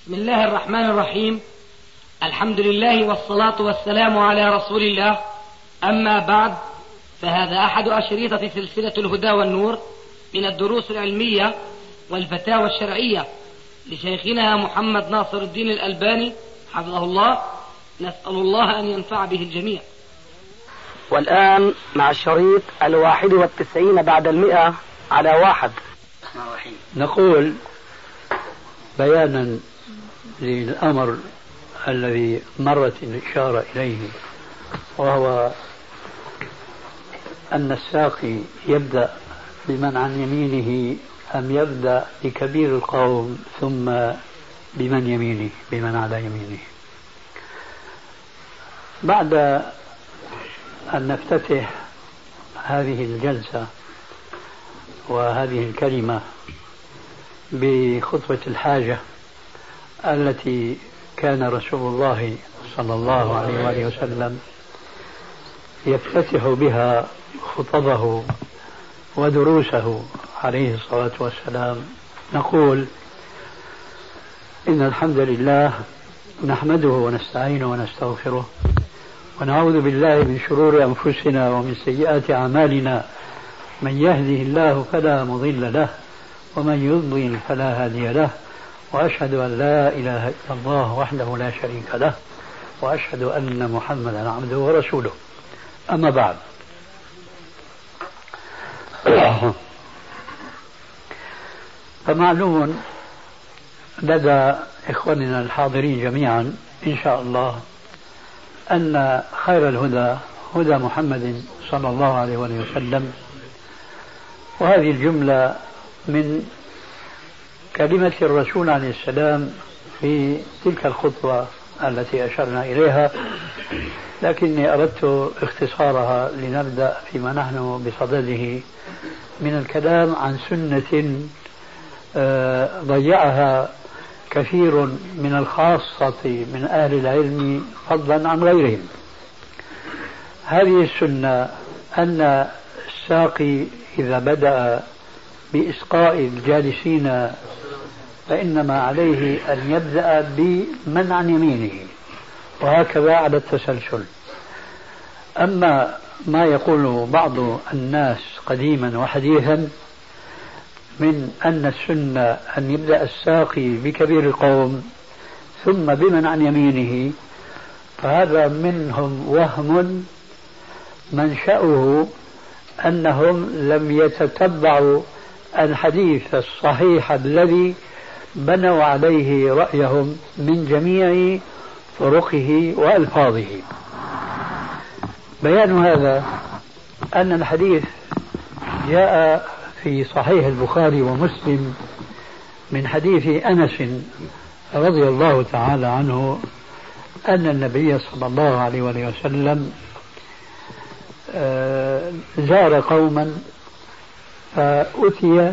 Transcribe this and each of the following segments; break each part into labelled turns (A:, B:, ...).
A: بسم الله الرحمن الرحيم. الحمد لله والصلاة والسلام على رسول الله. أما بعد، فهذا أحد أشريطة سلسلة الهدى والنور من الدروس العلمية والفتاوى الشرعية لشيخنا محمد ناصر الدين الألباني حفظه الله. نسأل الله أن ينفع به الجميع.
B: والآن مع الشريط 91 بعد 100 على 1.
C: نقول بيانا للأمر الذي مرت الإشارة إليه، وهو أن الساقي يبدأ بمن عن يمينه أم يبدأ بكبير القوم ثم بمن على يمينه. بعد أن نفتتح هذه الجلسة وهذه الكلمة بخطوة الحاجة التي كان رسول الله صلى الله عليه وآله وسلم يفتتح بها خطبه ودروسه عليه الصلاة والسلام، نقول إن الحمد لله نحمده ونستعينه ونستغفره ونعوذ بالله من شرور أنفسنا ومن سيئات أعمالنا، من يهده الله فلا مضل له ومن يضلل فلا هادي له، وأشهد أن لا إله إلا الله وحده لا شريك له، وأشهد أن محمدا عبده ورسوله. أما بعد، فمعلوم لدى إخواننا الحاضرين جميعا إن شاء الله أن خير الهدى هدى محمد صلى الله عليه وسلم، وهذه الجملة من كلمة الرسول عليه السلام في تلك الخطوة التي أشرنا إليها، لكني أردت اختصارها لنبدأ فيما نحن بصدده من الكلام عن سنة ضيعها كثير من الخاصة من أهل العلم فضلا عن غيرهم. هذه السنة أن الساقي إذا بدأ بإسقاء الجالسين فإنما عليه أن يبدأ بمن عن يمينه، وهكذا على التسلسل. أما ما يقول بعض الناس قديما وحديثا من أن السنة أن يبدأ الساقي بكبير القوم ثم بمن عن يمينه، فهذا منهم وهم منشأه أنهم لم يتتبعوا الحديث الصحيح الذي بنوا عليه رأيهم من جميع طرقه وألفاظه. بيان هذا أن الحديث جاء في صحيح البخاري ومسلم من حديث أنس رضي الله تعالى عنه أن النبي صلى الله عليه وسلم زار قوما فأتي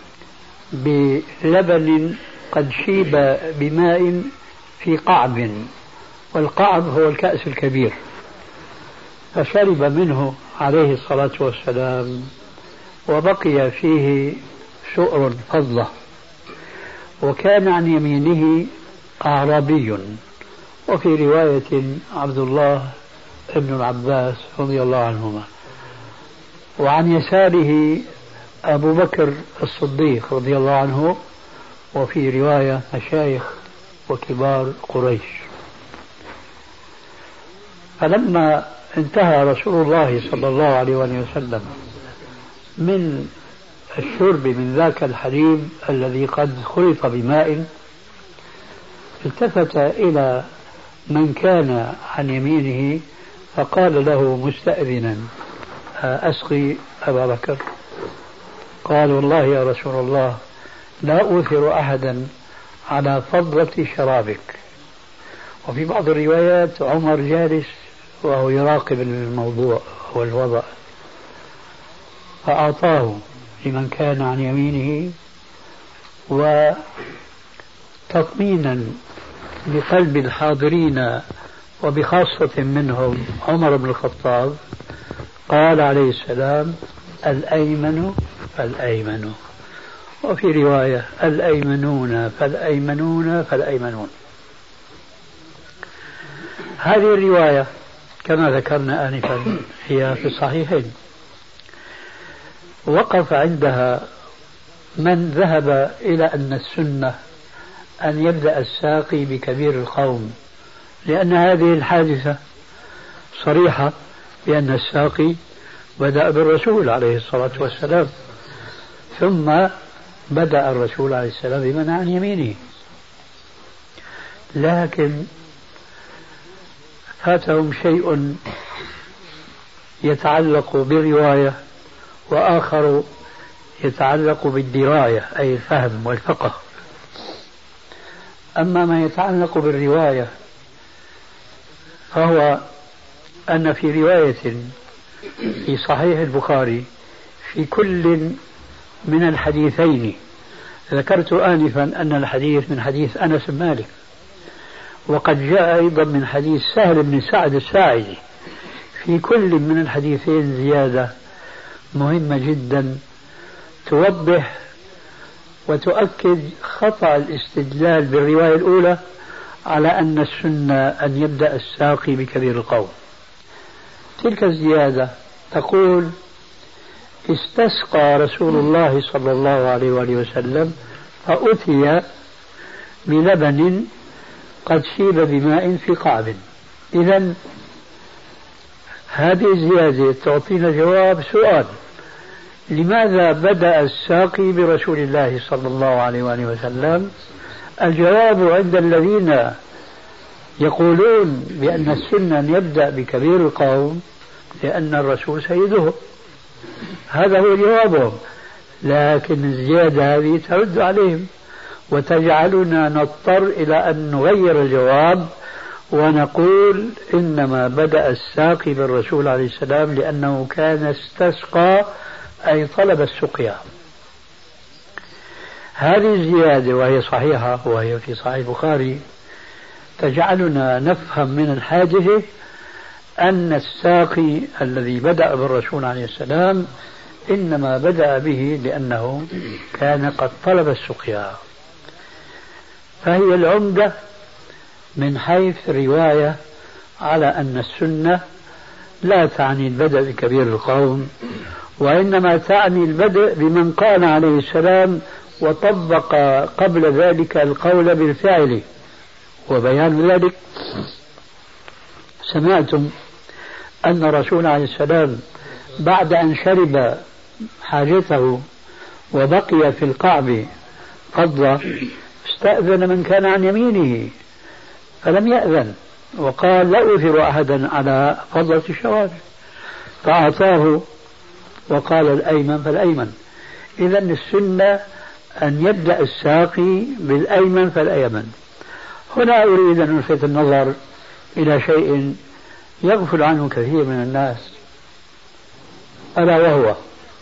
C: بلبن قد شيب بماء في قعب، والقعب هو الكأس الكبير، فشرب منه عليه الصلاة والسلام وبقي فيه سؤر فضة، وكان عن يمينه أعرابي، وفي رواية عبد الله ابن العباس رضي الله عنهما، وعن يساره أبو بكر الصديق رضي الله عنه، وفي رواية مشايخ وكبار قريش. فلما انتهى رسول الله صلى الله عليه وسلم من الشرب من ذاك الحليب الذي قد خلط بماء، التفت إلى من كان عن يمينه فقال له مستأذنا: أسقي أبا بكر؟ قال: والله يا رسول الله لا أوثر أحدا على فضلة شرابك. وفي بعض الروايات عمر جالس وهو يراقب الموضوع والوضع، فأعطاه لمن كان عن يمينه، وتطمينا لقلب الحاضرين وبخاصة منهم عمر بن الخطاب قال عليه السلام: الأيمن فالأيمن. وفي رواية الأيمنون فالأيمنون فالأيمنون. هذه الرواية كما ذكرنا آنفا هي في الصحيحين. وقف عندها من ذهب إلى أن السنة أن يبدأ الساقي بكبير القوم، لأن هذه الحادثة صريحة بأن الساقي بدأ بالرسول عليه الصلاة والسلام، ثم بدأ الرسول عليه السلام بمن عن يمينه. لكن فاتهم شيء يتعلق بالرواية وآخر يتعلق بالدراية أي الفهم والفقه. أما ما يتعلق بالرواية فهو أن في رواية في صحيح البخاري في كل من الحديثين، ذكرت آنفا أن الحديث من حديث أنس بن مالك، وقد جاء أيضا من حديث سهل بن سعد الساعدي، في كل من الحديثين زيادة مهمة جدا توضح وتؤكد خطأ الاستدلال بالرواية الأولى على أن السنة أن يبدأ الساقي بكبير القوم. تلك الزيادة تقول: استسقى رسول الله صلى الله عليه وآله وسلم فأتي بلبن قد شيب بماء في قعب. إذن هذه الزيادة تعطينا جواب سؤال: لماذا بدأ الساقي برسول الله صلى الله عليه وآله وسلم؟ الجواب عند الذين يقولون بأن السنة أن يبدأ بكبير القوم لأن الرسول سيدهم، هذا هو جوابهم. لكن الزيادة هذه ترد عليهم وتجعلنا نضطر إلى أن نغير الجواب ونقول إنما بدأ الساقي بالرسول عليه السلام لأنه كان استسقى أي طلب السقيا. هذه الزيادة وهي صحيحة وهي في صحيح البخاري تجعلنا نفهم من الحادثة أن الساقي الذي بدأ بالرسول عليه السلام إنما بدأ به لأنه كان قد طلب السقيا. فهي العمدة من حيث رواية على أن السنة لا تعني البدء بكبير القوم، وإنما تعني البدء بمن قال عليه السلام وطبق قبل ذلك القول بالفعل. وبيان ذلك سمعتم أن الرسول عليه السلام بعد أن شرب حاجته وبقي في القعب فضة استأذن من كان عن يمينه فلم يأذن، وقال: لا أؤثر أحدا على فضة الشوارب، فأعطاه وقال: الأيمن فالأيمن. إذن السنة أن يبدأ الساقي بالأيمن فالأيمن. هنا أريد أن ألفت النظر إلى شيء يغفل عنه كثير من الناس، ألا وهو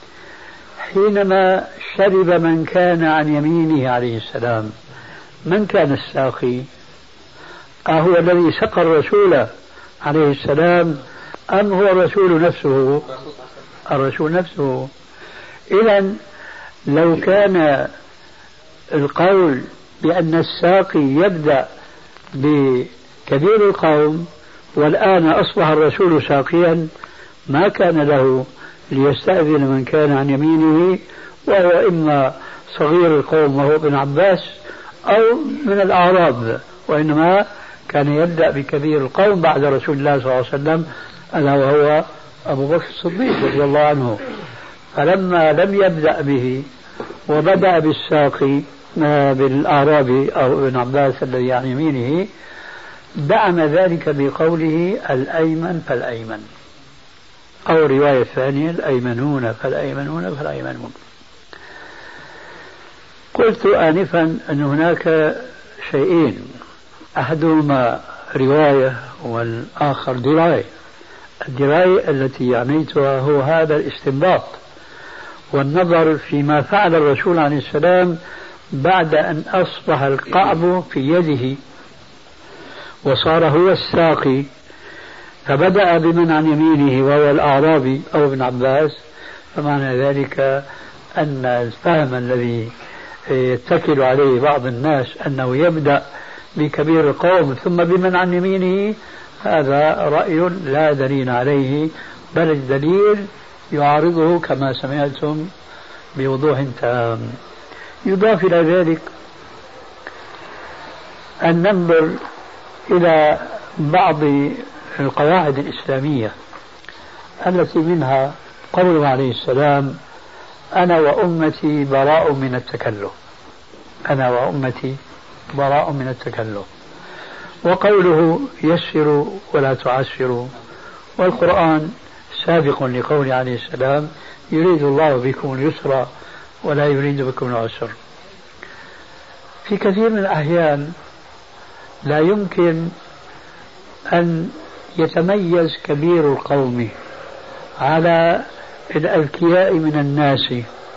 C: حينما شرب من كان عن يمينه عليه السلام، من كان الساقي؟ أهو الذي سقى الرسول عليه السلام أم هو الرسول نفسه؟ الرسول نفسه. إذن لو كان القول بأن الساقي يبدأ بكبير القوم والآن أصبح الرسول ساقيا ما كان له ليستأذن من كان عن يمينه، وهو إما صغير القوم وهو ابن عباس أو من الأعراب، وإنما كان يبدأ بكبير القوم بعد رسول الله صلى الله عليه وسلم ألا وهو أبو بكر الصديق رضي الله عنه. فلما لم يبدأ به وبدأ بالساقي بالأعرابي أو ابن عباس الذي عن يمينه دعم ذلك بقوله: الأيمن فالأيمن، أو رواية ثانية: الأيمنون فالأيمنون فالأيمنون. قلت آنفا أن هناك شيئين، أحدهما رواية والآخر دراية. الدراية التي عنيتها هو هذا الاستنباط والنظر فيما فعل الرسول عليه السلام بعد أن أصبح القعب في يده وصار هو الساقي، فبدأ بمن عن يمينه وهو الأعرابي أو ابن عباس. فمعنى ذلك أن الفهم الذي يتكل عليه بعض الناس أنه يبدأ بكبير القوم ثم بمن عن يمينه، هذا رأي لا دليل عليه، بل الدليل يعارضه كما سمعتم بوضوح تام. يضاف إلى ذلك أن ننظر إلى بعض القواعد الإسلامية التي منها قوله عليه السلام: أنا وأمتي براء من التكلف، أنا وأمتي براء من التكلف. وقوله: يسروا ولا تعسروا، والقرآن سابق لقوله عليه السلام: يريد الله بكم اليسر ولا يريد بكم العسر. في كثير من الأحيان لا يمكن أن يتميز كبير القوم على الأذكياء من الناس،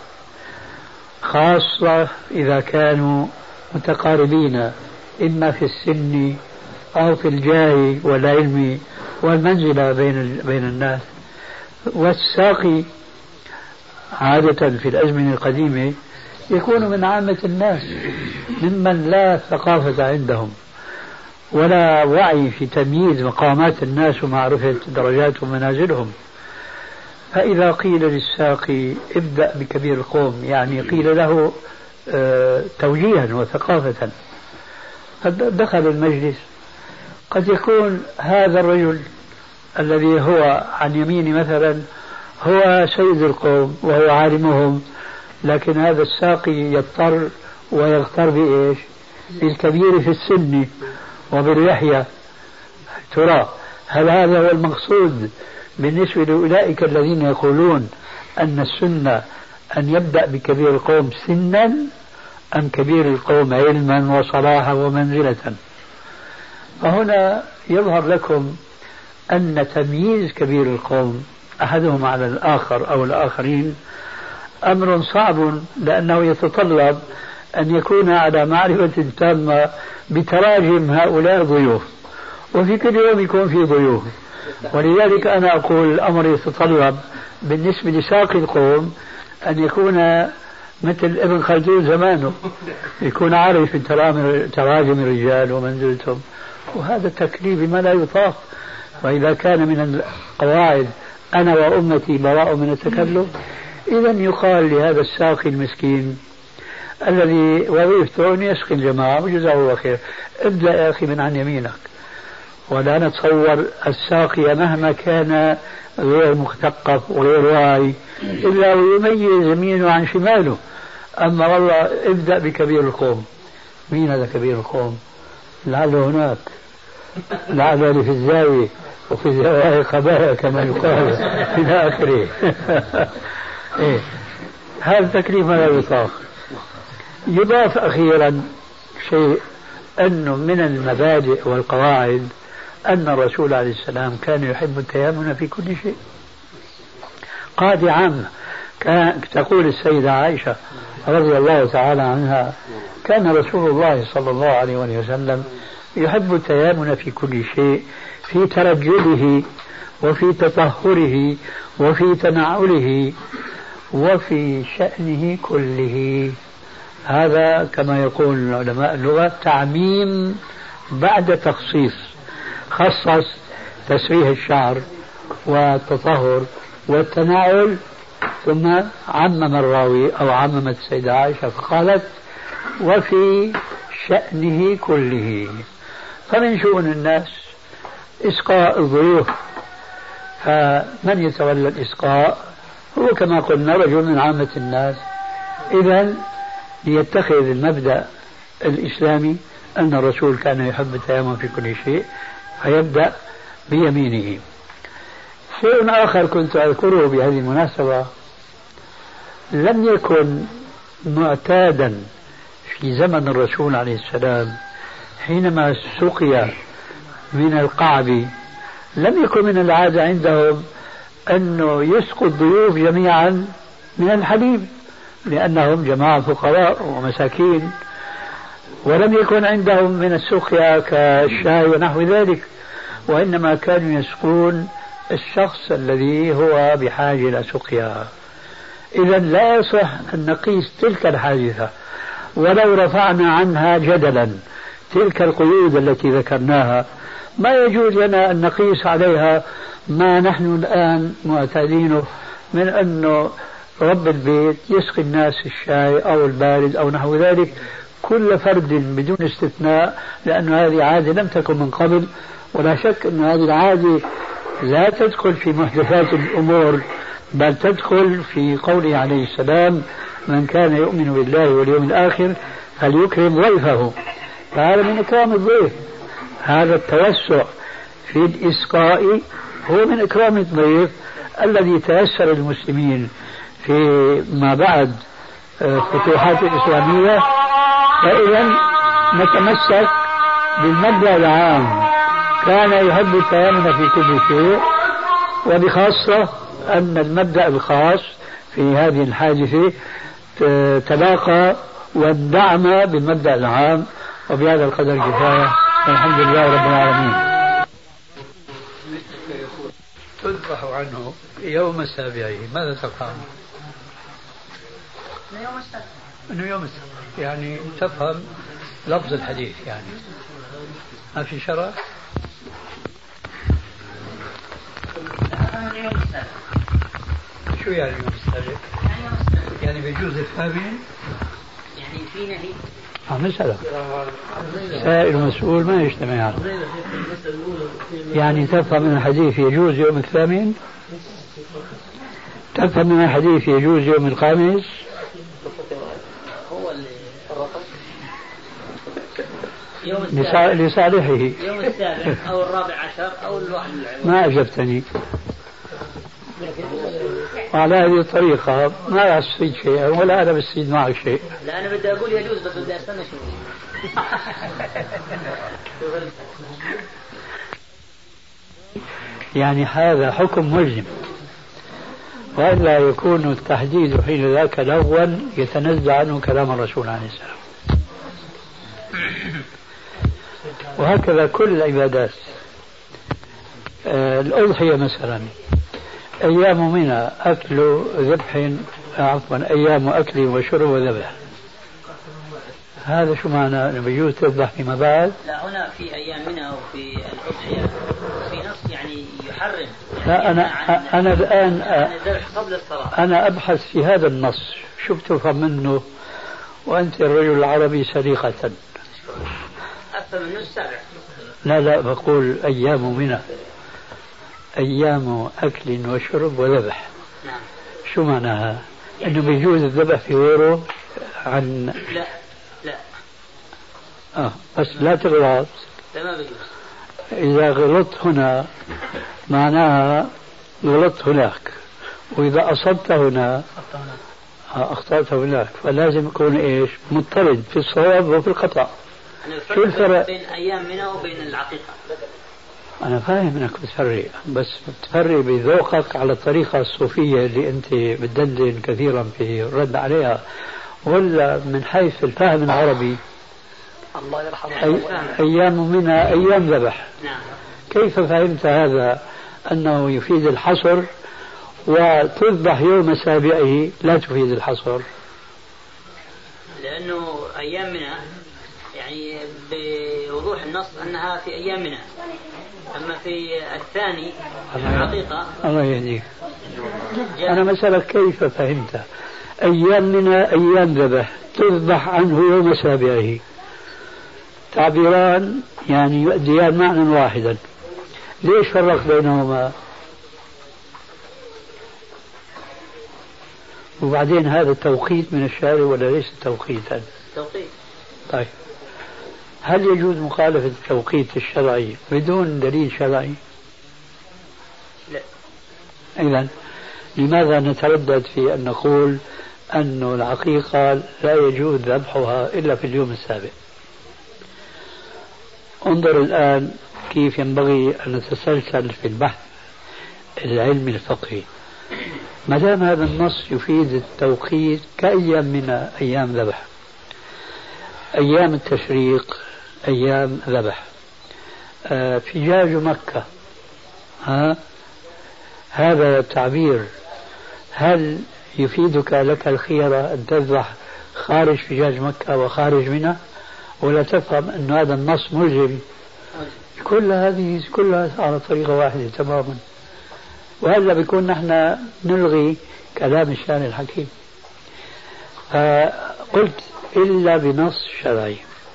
C: خاصة إذا كانوا متقاربين إما في السن أو في الجاه والعلم والمنزلة بين الناس. والساقي عادة في الأزمنة القديمة يكون من عامة الناس، ممن لا ثقافة عندهم ولا وعي في تمييز مقامات الناس ومعرفة درجات ومنازلهم. فإذا قيل للساقي ابدأ بكبير القوم، يعني قيل له توجيها وثقافة، دخل المجلس قد يكون هذا الرجل الذي هو عن يمين مثلا هو سيد القوم وهو عالمهم، لكن هذا الساقي يضطر ويغتر بإيش؟ بالكبير في السن وباللحية. ترى هل هذا هو المقصود بالنسبة لأولئك الذين يقولون أن السنة أن يبدأ بكبير القوم سنا، أم كبير القوم علما وصلاحا ومنزلة؟ فهنا يظهر لكم أن تمييز كبير القوم أحدهم على الآخر أو الآخرين أمر صعب، لأنه يتطلب أن يكون على معرفة تامة بتراجم هؤلاء الضيوف، وفي كل يوم يكون في ضيوف. ولذلك أنا أقول الأمر يتطلب بالنسبة لساقي القوم أن يكون مثل ابن خلدون زمانه، يكون عارف تراجم الرجال ومنزلتهم، وهذا التكليف بما لا يطاق. وإذا كان من القواعد أنا وأمتي براء من التكلف، إذا يقال لهذا الساقي المسكين الذي وظيفته أن يسقي الجماعة وجزاه الله خير، ابدأ يا أخي من عن يمينك. ولا نتصور الساقي مهما كان غير مثقف وغير واعي إلا ويميز يمينه عن شماله. أما والله ابدأ بكبير القوم، مين هذا كبير القوم؟ لعله هناك، لعله في الزاوية وفي الزوايا خبايا كما يقال إلى آخره. إيه؟ هذا تكليف لا يطاق. يضاف أخيرا شيء، أنه من المبادئ والقواعد أن الرسول عليه السلام كان يحب التيامن في كل شيء. قاعدة عامة تقول السيدة عائشة رضي الله تعالى عنها: كان رسول الله صلى الله عليه وسلم يحب التيامن في كل شيء، في ترجله وفي تطهره وفي تنعله وفي شأنه كله. هذا كما يقول علماء اللغة تعميم بعد تخصيص، خصص تسريح الشعر والتطهر والتناول، ثم عمم الراوي أو عممت السيدة عائشة فقالت وفي شأنه كله. فمن شؤون الناس إسقاء الضيوف، فمن يتولى الإسقاء هو كما قلنا رجل من عامة الناس. إذن ليتخذ المبدأ الإسلامي أن الرسول كان يحب التيامن في كل شيء، فيبدأ بيمينه. شيء آخر كنت أذكره بهذه المناسبة، لم يكن معتادا في زمن الرسول عليه السلام حينما سقي من القعب، لم يكن من العادة عندهم أنه يسقوا الضيوف جميعا من الحليب، لأنهم جماعة فقراء ومساكين، ولم يكن عندهم من السقيا كالشاي ونحو ذلك، وإنما كانوا يسقون الشخص الذي هو بحاجة إلى سقيا. إذا لا يصح أن نقيس تلك الحادثة ولو رفعنا عنها جدلا تلك القيود التي ذكرناها ما يجوز لنا أن نقيس عليها ما نحن الآن معتادينه من أنه رب البيت يسقي الناس الشاي أو البارد أو نحو ذلك كل فرد بدون استثناء، لأن هذه عادة لم تكن من قبل، ولا شك أن هذه العادة لا تدخل في محدثات الأمور، بل تدخل في قوله عليه السلام: من كان يؤمن بالله واليوم الآخر فليكرم ضيفه. فهذا من إكرام الضيف، هذا التوسع في الإسقاء هو من إكرام الضيف الذي تيسر المسلمين في ما بعد فتوحات الإسلامية. فإذا نتمسك بالمبدأ العام، كان يحب التيامن في كل شيء، وبخاصة أن المبدأ الخاص في هذه الحادثة تلاقى واندعم بالمبدأ العام، وبهذا القدر كفاية. الحمد لله رب العالمين. تذبح عنه يوم سابعه، ماذا تفهم؟ انه يوم السبت، يعني تفهم لفظ الحديث، يعني ما في شرع. شو يعني يوم السابع؟ يعني بيجوز الثامن؟
A: يعني في نهي.
C: مسألة سائل ومسؤول ما يجتمعان. يعني تفهم من الحديث يجوز يوم الثامن، تفهم من الحديث يجوز يوم الخامس.
A: هو
C: لصالحه
A: يوم السابع أو الرابع عشر أو الواحد.
C: ما أجبتني. وعلى هذه الطريقة ما أستفيد شيئا ولا أنا بستفيد معك شيء.
A: لا أنا بدي أقول يجوز، بس بدي أستنى شوي.
C: يعني هذا حكم ملزم، وإلا يكون التحديد حين ذاك لغوا يتنزع عنه كلام الرسول عليه السلام. وهكذا كل العبادات. الأضحية مثلا أيام منى أكل ذبح، أيام أكل وشرب وذبح، هذا شو معنى؟ أنه بيجوز تذبح فيما بعد؟
A: لا، هنا في أيام منى وفي الأضحية في نص يعني يحرم.
C: لا أنا الآن
A: قبل الصلاة
C: أنا أبحث في هذا النص، شو بتفهم منه وأنت الرجل العربي سليقة؟
A: أفهم منه السابع.
C: لا بقول أيام منى، أيام أكل وشرب وذبح.
A: نعم.
C: شو معناها؟ أنه بيجوز الذبح في غيره عن
A: لا
C: بس لا تغلط.
A: ما بيجوز.
C: إذا غلطت هنا معناها غلطت هناك، وإذا أصبت هنا أخطأت هناك، فلازم يكون إيش؟ مضطرد في الصواب وفي الخطأ.
A: شو الفرق بين أيام منى وبين العقيقة؟
C: أنا فاهم أنك بتفرق، بس بتفرق بذوقك على الطريقة الصوفية اللي أنت بتدندن كثيرا في الرد عليها، ولا من حيث الفهم العربي؟
A: الله يرحمه.
C: أيام منى أيام ذبح.
A: نعم.
C: كيف فهمت هذا أنه يفيد الحصر، وتذبح يوم سابعه لا تفيد الحصر؟
A: لأنه أيام منى يعني بوضوح النص أنها في أيام منى، أما في الثاني الحقيقة.
C: الله يهديك. أنا مسألة كيف فهمت أيام منى أيام ذبح تذبح عنه يوم سابعه، تعبيران يعني يؤديان معنى واحدا، ليش فرق بينهما؟ وبعدين هذا التوقيت من الشارع ولا ليس توقيتا؟
A: توقيت.
C: طيب هل يجوز مخالفة التوقيت الشرعي بدون دليل شرعي؟
A: لا.
C: إذن لماذا نتردد في أن نقول أن العقيقة لا يجوز ذبحها إلا في اليوم السابع؟ انظر الآن كيف ينبغي أن نتسلسل في البحث العلمي الفقهي. ما دام هذا النص يفيد التوقيت كأيام من أيام ذبح، أيام التشريق أيام ذبح، فجاج مكة، هذا التعبير هل يفيدك لك الخيرة أن تذبح خارج فجاج مكة وخارج منها، ولا تفهم أن هذا النص ملزم. كل هذه كلها على طريقة واحدة تماما، وهذا بيكون نحن نلغي كلام الشارع الحكيم. قلت إلا بنص شرعي.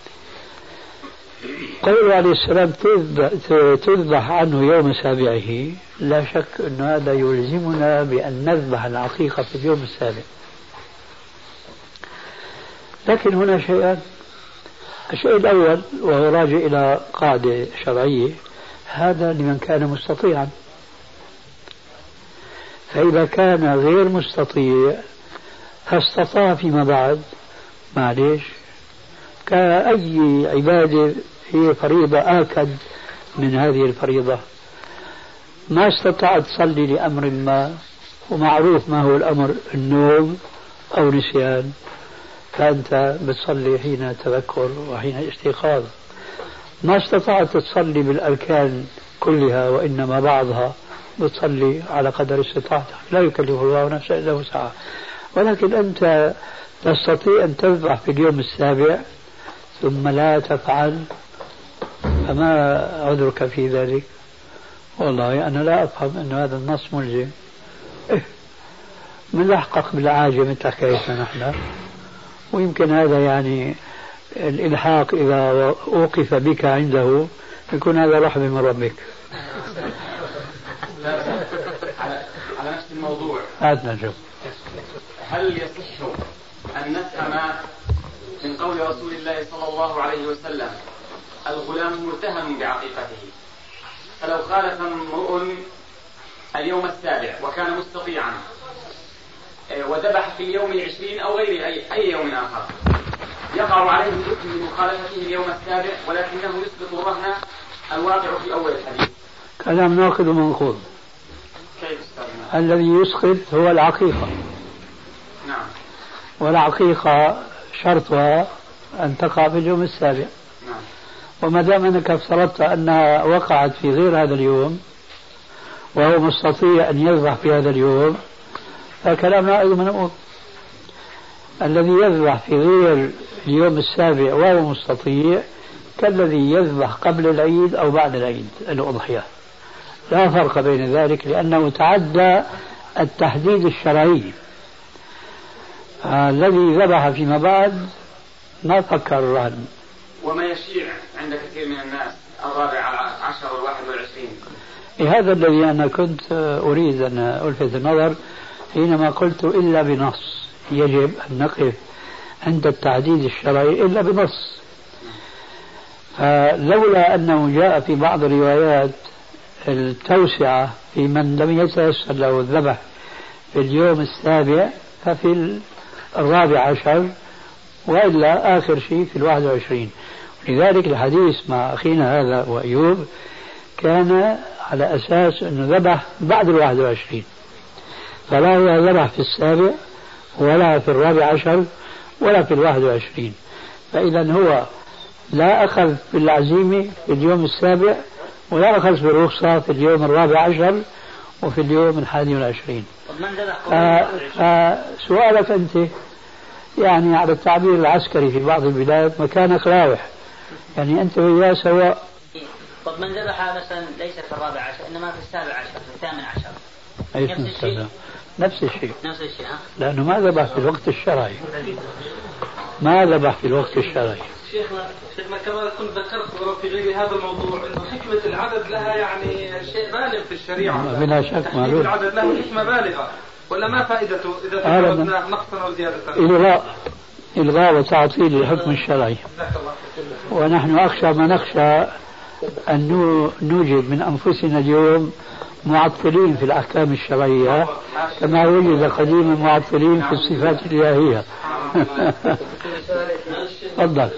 C: قوله عليه السلام تذبح عنه يوم سابعه، لا شك أن هذا يلزمنا بأن نذبح العقيقة في اليوم السابع. لكن هنا شيئان. الشيء الأول وهو راجع إلى قاعدة شرعية، هذا لمن كان مستطيعا، فإذا كان غير مستطيع فاستطاع فيما بعد، معليش، كأي عبادة هي فريضة آكد من هذه الفريضة، ما استطعت تصلي لأمر ما، ومعروف ما هو الأمر، النوم أو نسيان، فأنت بتصلي حين تذكر وحين استيقاظ. ما استطعت تصلي بالأركان كلها وإنما بعضها، بتصلي على قدر استطاعتك، لا يكلف الله نفسا إلا وسعها. ولكن أنت تستطيع أن تذبح في اليوم السابع ثم لا تفعل، فما عذرك في ذلك؟ والله أنا لا أفهم أن هذا النص ملزم. ملحقق بالعاجة مثل حكايتنا نحن، ويمكن هذا يعني الإلحاق إذا أوقف بك عنده يكون هذا رحمة من ربك.
D: على نفس الموضوع،
C: هات نشوف.
D: هل يصح أن نفهم من قول رسول الله صلى الله عليه وسلم الغلام متهم بعقيقته، فلو خالف امرؤ اليوم السابع وكان مستطيعا وذبح في اليوم 20 أو غير أي يوم آخر، يقع عليه الإثم بمخالفته اليوم السابع، ولكنه يسقط الرهن الواقع في أول الحديث؟
C: كلام ناقض ومنقوض.
D: كيف استاذنا؟
C: الذي يسقط هو العقيقة.
D: نعم.
C: والعقيقة شرطها أن تقع في اليوم السابع.
D: نعم.
C: وما دام أنك افترضت أنها وقعت في غير هذا اليوم وهو مستطيع أن يذبح في هذا اليوم، فكلامنا أيضا منقوض. الذي يذبح في غير اليوم السابع وهو مستطيع كالذي يذبح قبل العيد أو بعد العيد الأضحية، لا فرق بين ذلك، لأنه تعدى التحديد الشرعي. الذي ذبح فيما بعد ما فكر الرهن.
D: وما يشيع عند كثير من الناس 14 و21.
C: هذا الذي أنا كنت أريد أن ألفت النظر حينما قلت إلا بنص. يجب أن نقف عند التعديد الشرعي إلا بنص. فلولا أنه جاء في بعض الروايات التوسعة في من لم يتيسر له الذبح في اليوم السابع ففي 14، وإلا آخر شيء في 21. لذلك الحديث مع أخينا هذا وأيوب كان على أساس أنه ذبح بعد 21، فلا هو ذبح في السابع ولا في 14 ولا في 21. فإذا هو لا أخذ بالعزيمة في اليوم السابع ولا أخذ بالرخصة في اليوم 14 وفي اليوم 21. فسؤالك أنت يعني على التعبير العسكري في بعض البلاد مكانك راوح، يعني أنت وياه سواء.
E: طب من ذبح مثلا ليس في 14 إنما في 17 في 18
C: نفس الشيء.
E: نفس الشيء
C: لأنه ما ذبح في الوقت الشرعي، ما ذبح في الوقت الشرعي.
F: شيخنا كما كنت ذكرت في غير هذا الموضوع انه حكمة العدد لها يعني شيء بالغ في الشريعة،
C: بلا شك معلوم.
F: العدد له حكمة بالغة، ولا ما فائدته إذا تجاوزنا نقصا أو زيادة؟
C: إلغاء وتعطيل الحكم الشرعي. ونحن أخشى ما نخشى أن نوجد من أنفسنا اليوم معطلين في الأحكام الشرعية كما وجد قديما معطلين في الصفات الإلهية. تفضل.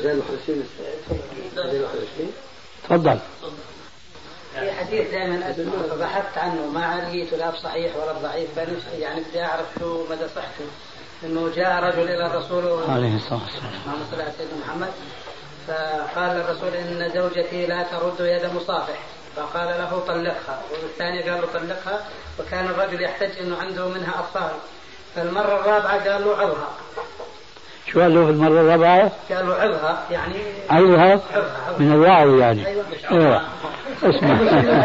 G: تفضل. في حديث دائما بحثت عنه ما لقيته لا بصحيح ولا بضعيف، يعني بدي أعرف شو مدى صحته. إنه جاء رجل إلى الرسول
C: عليه الصلاة والسلام
G: صلى سيدنا محمد فقال الرسول إن زوجتي لا ترد يد مصافح، فقال له طلقها، والثاني قال له طلقها، وكان الرجل يحتج إنه عنده منها أطفال، فالمرة الرابعة قال له عظها.
C: شو قال له في المرة الرابعة؟
G: قال له عظها يعني
C: عظها من الوعظ يعني.
G: أيوة.
C: اسمع.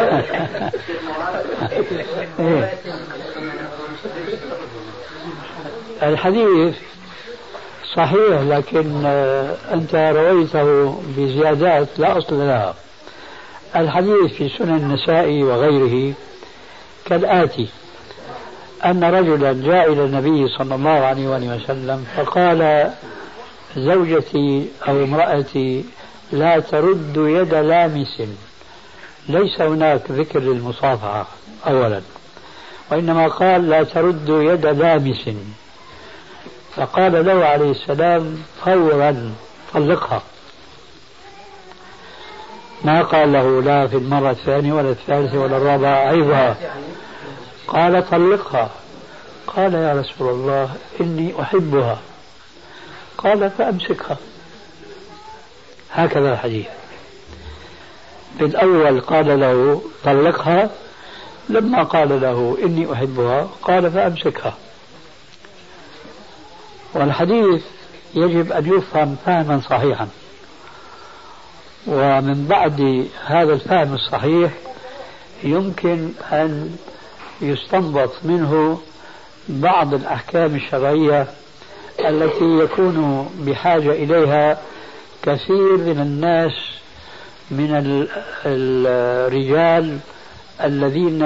C: الحديث صحيح، لكن أنت رويته بزيادات لا أصل لها. الحديث في سنن النسائي وغيره كالآتي: أن رجلا جاء إلى النبي صلى الله عليه وسلم فقال: زوجتي أو امرأتي لا ترد يد لامس. ليس هناك ذكر للمصافحة أولا، وإنما قال: لا ترد يد لامس. فقال له عليه السلام: فورا طلقها. ما قال له لا في المرة الثانية ولا الثالثة ولا الرابعة عيبها، قال: طلقها. قال: يا رسول الله إني أحبها. قال: فأمسكها. هكذا الحديث. في الأول قال له طلقها، لما قال له إني أحبها قال: فأمسكها. والحديث يجب أن يفهم فهما صحيحا، ومن بعد هذا الفهم الصحيح يمكن أن يستنبط منه بعض الأحكام الشرعية التي يكون بحاجة إليها كثير من الناس من الرجال الذين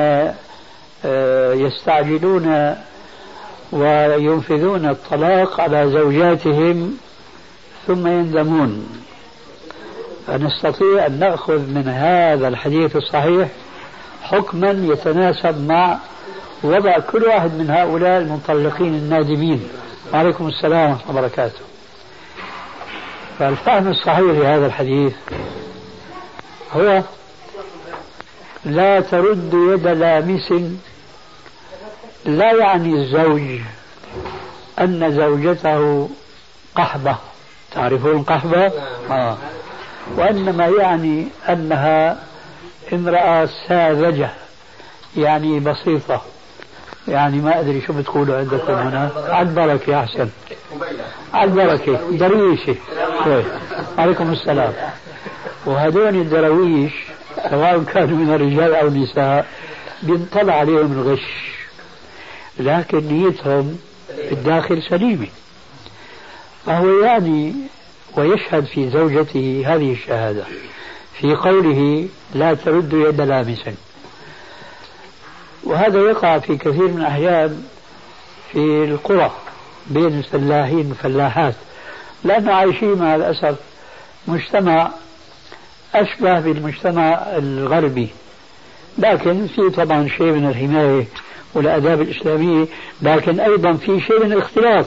C: يستعجلون وينفذون الطلاق على زوجاتهم ثم يندمون. فنستطيع أن نأخذ من هذا الحديث الصحيح حكما يتناسب مع وضع كل واحد من هؤلاء المطلقين النادمين. وعليكم السلام ورحمة الله وبركاته. فالفهم الصحيح لهذا الحديث هو: لا ترد يد لامس، لا يعني الزوج أن زوجته قحبة، تعرفون قحبة؟ وإنما يعني أنها امرأة ساذجة، يعني بسيطة، يعني ما أدري شو بتقولوا عندكم هنا، على البركة يا أحسن، على البركة، درويشة. عليكم السلام. وهذون الدرويش سواء كانوا من الرجال أو النساء بينطلع عليهم الغش، لكن نيتهم في الداخل سليمة. فهو يعني ويشهد في زوجته هذه الشهادة في قوله: لا ترد يد لامس. وهذا يقع في كثير من الأحيان في القرى بين الفلاحين والفلاحات، لأنه عايشين مع الأسف مجتمع أشبه بالمجتمع الغربي، لكن في طبعا شيء من الحماية والآداب الإسلامية، لكن أيضا في شيء من الاختلاط.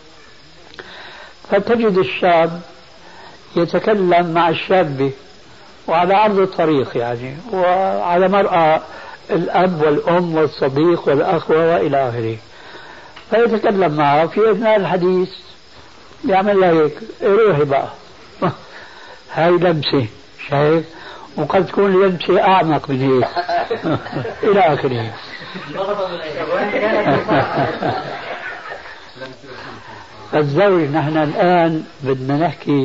C: فتجد الشاب يتكلم مع الشابة وعلى عرض الطريق يعني، وعلى مرأى الأب والأم والصديق والأخوة وإلى آخره، فيتكلم معه في أثناء الحديث يعمل له هيك: روحي بقى. هاي لمسة، شايف؟ وقد تكون لمسة أعمق من هيك إلى آخره. الزوج نحن الآن بدنا نحكي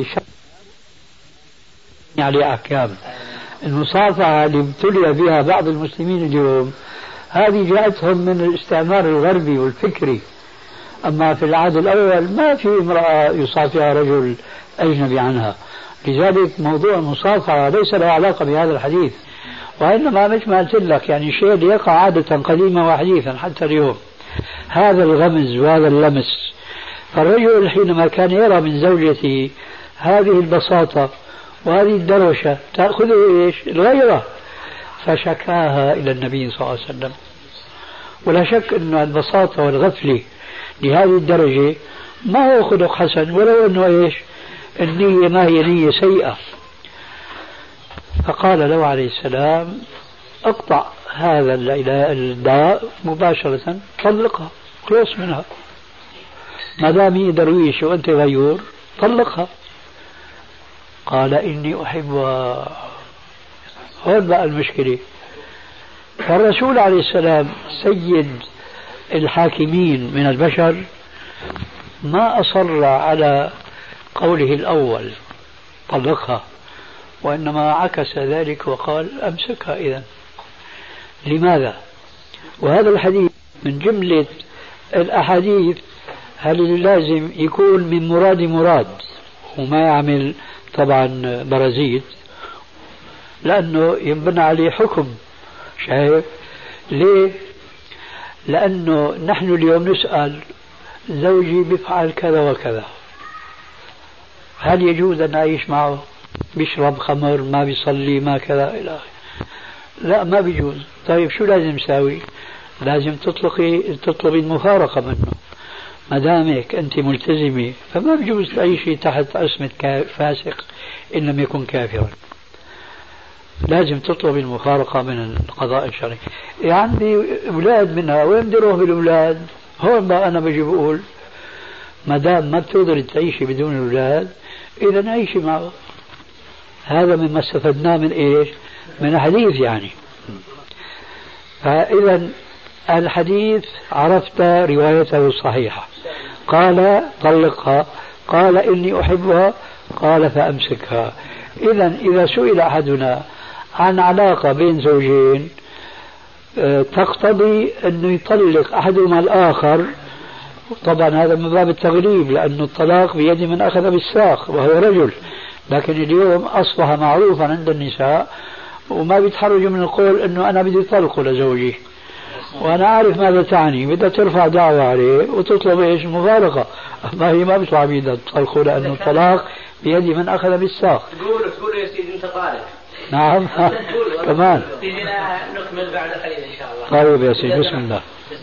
C: عليه أحكام. المصافحة اللي ابتلي بها بعض المسلمين اليوم هذه جاءتهم من الاستعمار الغربي والفكري. أما في العهد الأول ما في امرأة يصافحها رجل أجنبي عنها، لذلك موضوع المصافحة ليس له علاقة بهذا الحديث، وإنما مثل ما قلت لك يعني شيء يقع عادة قديما وحديثا حتى اليوم، هذا الغمز وهذا اللمس. فالرجل حينما كان يرى من زوجته هذه البساطة وهذه الدروشة تأخذه إيش؟ الغيرة، فشكاها إلى النبي صلى الله عليه وسلم. ولا شك أن البساطة والغفلة لهذه الدرجة ما هو خلق حسن، ولو أنه إيش؟ النية ما هي نية سيئة. فقال له عليه السلام: اقطع هذا الداء مباشرة، طلقها، خلص منها، ما دام هي درويش وأنت غيور طلقها. قال: إني أحبها. هون بقى المشكلة. فالرسول عليه السلام سيد الحاكمين من البشر ما أصر على قوله الأول طلقها، وإنما عكس ذلك وقال أمسكها. إذن لماذا؟ وهذا الحديث من جملة الأحاديث هل لازم يكون من مراد وما يعمل طبعا برازيل، لأنه ينبنى عليه حكم. شايف ليه؟ لأنه نحن اليوم نسأل زوجي بيفعل كذا وكذا، هل يجوز أن أعيش معه؟ بيشرب خمر، ما بيصلي، ما كذا إلى آخره. لا، ما بيجوز. طيب شو لازم نساوي؟ لازم تطلبي المفارقة منه. ما دامك أنت ملتزمة فما بيجوز تعيشي تحت اسمة فاسق إن لم يكن كافرا. لازم تطلب المفارقة من القضاء الشرعي. عندي أولاد منها، وين بدي أروح بالأولاد؟ هون بقى أنا بجي بقول ما دام ما بتقدر تعيشي بدون أولاد إذا عيشي معه. هذا مما استفدناه من إيش؟ من الحديث يعني. فإذا الحديث عرفت روايته الصحيحة. قال طلقها، قال إني أحبها، قال فأمسكها. إذا سئل أحدنا عن علاقة بين زوجين تقتضي أنه يطلق أحدهما الآخر، طبعا هذا من باب التغليب، لأن الطلاق بيد من أخذ بالساق وهو رجل. لكن اليوم أصبح معروفا عند النساء وما بيتحرجوا من القول أنه أنا بدي طلقه لزوجي، وأنا عارف ماذا تعني. بدها ترفع دعوة عليه وتطلب إيش؟ المفارقة. ما هي ما بيطلع بيدها تطلقه، لأنه الطلاق بيد من أخذ بالساق.
E: تقول يا سيدي أنت طالق.
C: نعم كمان.
E: نكمل بعد قليل إن شاء الله.
C: طيب يا سيدي، بسم الله.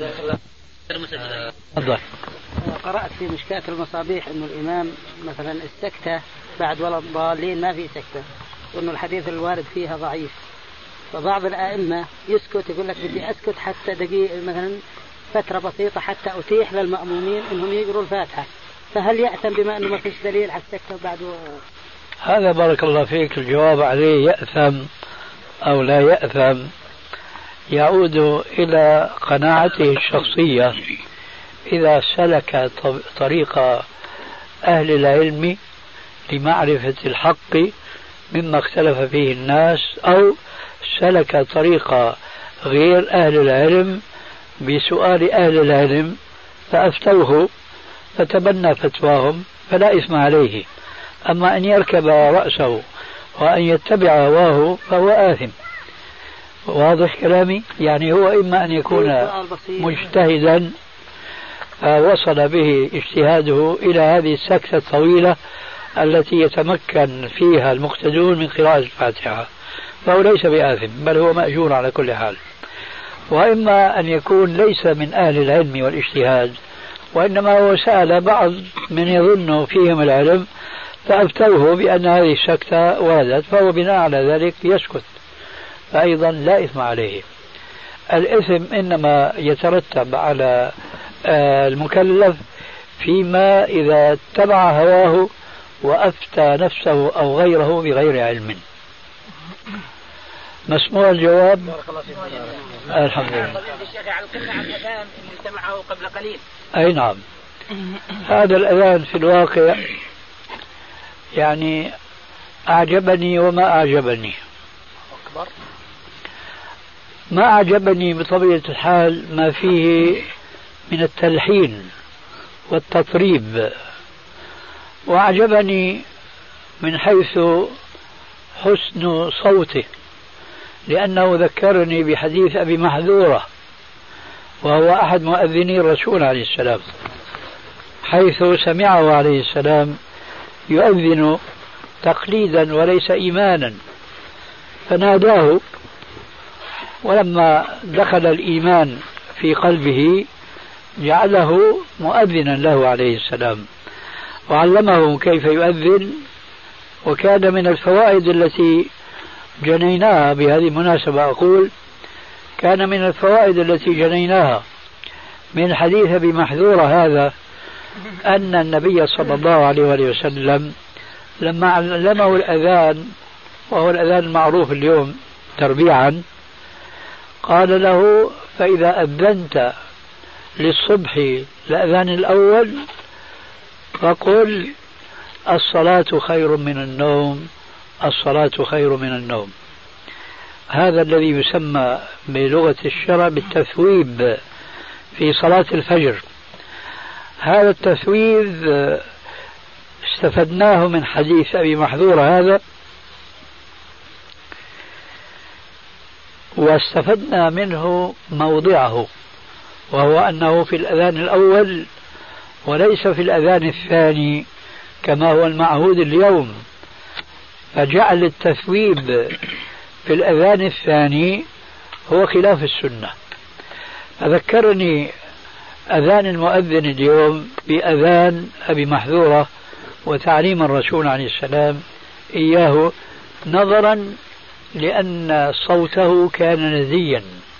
C: تفضل.
G: قرأت في مشكاة المصابيح أنه الإمام مثلا السكتة بعد ولا الضالين ما في سكتة، وأنه الحديث الوارد فيها ضعيف. فبعض الأئمة يسكت، يقول لك بدي أسكت حتى دقيقة مثلا فترة بسيطة حتى أتيح للمأمومين أنهم يقروا الفاتحة. فهل يأثم بما أنه ما فيش دليل على السكتة بعد
C: هذا بارك الله فيك الجواب عليه يأثم أو لا يأثم يعود إلى قناعته الشخصية. إذا سلك طريق أهل العلم لمعرفة الحق مما اختلف فيه الناس، أو سلك طريق غير أهل العلم بسؤال أهل العلم فأفتوه فتبنى فتواهم فلا إثم عليه. أما أن يركب رأسه وأن يتبع هواه فهو آثم. واضح كلامي؟ يعني هو إما أن يكون مجتهدا وصل به اجتهاده إلى هذه السكتة الطويلة التي يتمكن فيها المقتدون من قراءة الفاتحة فهو ليس بآثم، بل هو مأجور على كل حال. وإما أن يكون ليس من أهل العلم والاجتهاد، وإنما هو سأل بعض من يظن فيهم العلم فأفتوه بأن هذه السكتة وردت، فهو بناء على ذلك يسكت، فأيضا لا إثم عليه. الإثم إنما يترتب على المكلف فيما إذا اتبع هواه وأفتى نفسه أو غيره بغير علم. مسموع الجواب؟ الحمد لله. أي نعم. هذا الأذان في الواقع يعني أعجبني وما أعجبني. ما أعجبني بطبيعة الحال ما فيه من التلحين والتطريب، وأعجبني من حيث حسن صوته، لأنه ذكرني بحديث أبي محذورة وهو أحد مؤذني الرسول عليه السلام، حيث سمعه عليه السلام يؤذن تقليدا وليس إيمانا، فناداه، ولما دخل الإيمان في قلبه جعله مؤذنا له عليه السلام وعلمه كيف يؤذن. وكان من الفوائد التي جنيناها، بهذه المناسبة أقول، كان من الفوائد التي جنيناها من حديث أبي محذورة هذا أن النبي صلى الله عليه وسلم لما علمه الأذان، وهو الأذان المعروف اليوم تربيعا، قال له: فإذا أذنت للصبح الأذان الأول فقل الصلاة خير من النوم، الصلاة خير من النوم. هذا الذي يسمى بلغة الشرع بالتثويب في صلاة الفجر. هذا التثويب استفدناه من حديث أبي محذور هذا، واستفدنا منه موضعه، وهو أنه في الأذان الأول وليس في الأذان الثاني كما هو المعهود اليوم، فجعل التثويب في الأذان الثاني هو خلاف السنة. فذكرني أذان المؤذن اليوم بأذان أبي محذورة وتعليم الرسول عليه السلام إياه، نظرا لأن صوته كان نديا.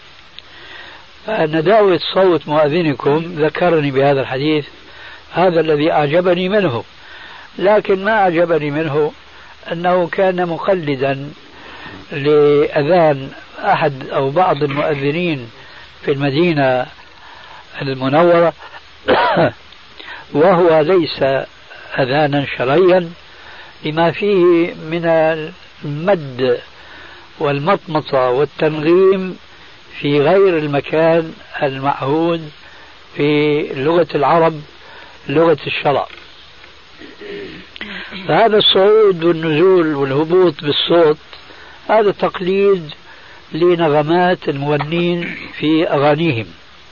C: فنداوة صوت مؤذنكم ذكرني بهذا الحديث، هذا الذي أعجبني منه. لكن ما أعجبني منه أنه كان مقلدا لأذان أحد أو بعض المؤذنين في المدينة المنورة وهو ليس أذانا شرعيا لما فيه من المد والمطمطة والتنغيم في غير المكان المعهود في لغة العرب، لغة الشرع. فهذا الصعود والنزول والهبوط بالصوت هذا تقليد لنغمات المغنين في أغانيهم.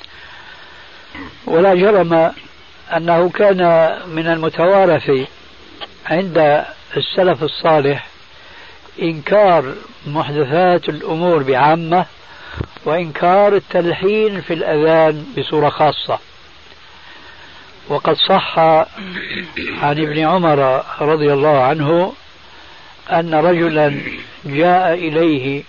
C: ولا جرم أنه كان من المتوارث عند السلف الصالح إنكار محدثات الأمور بعامة، وإنكار التلحين في الأذان بصورة خاصة. وقد صح عن ابن عمر رضي الله عنه أن رجلا جاء إليه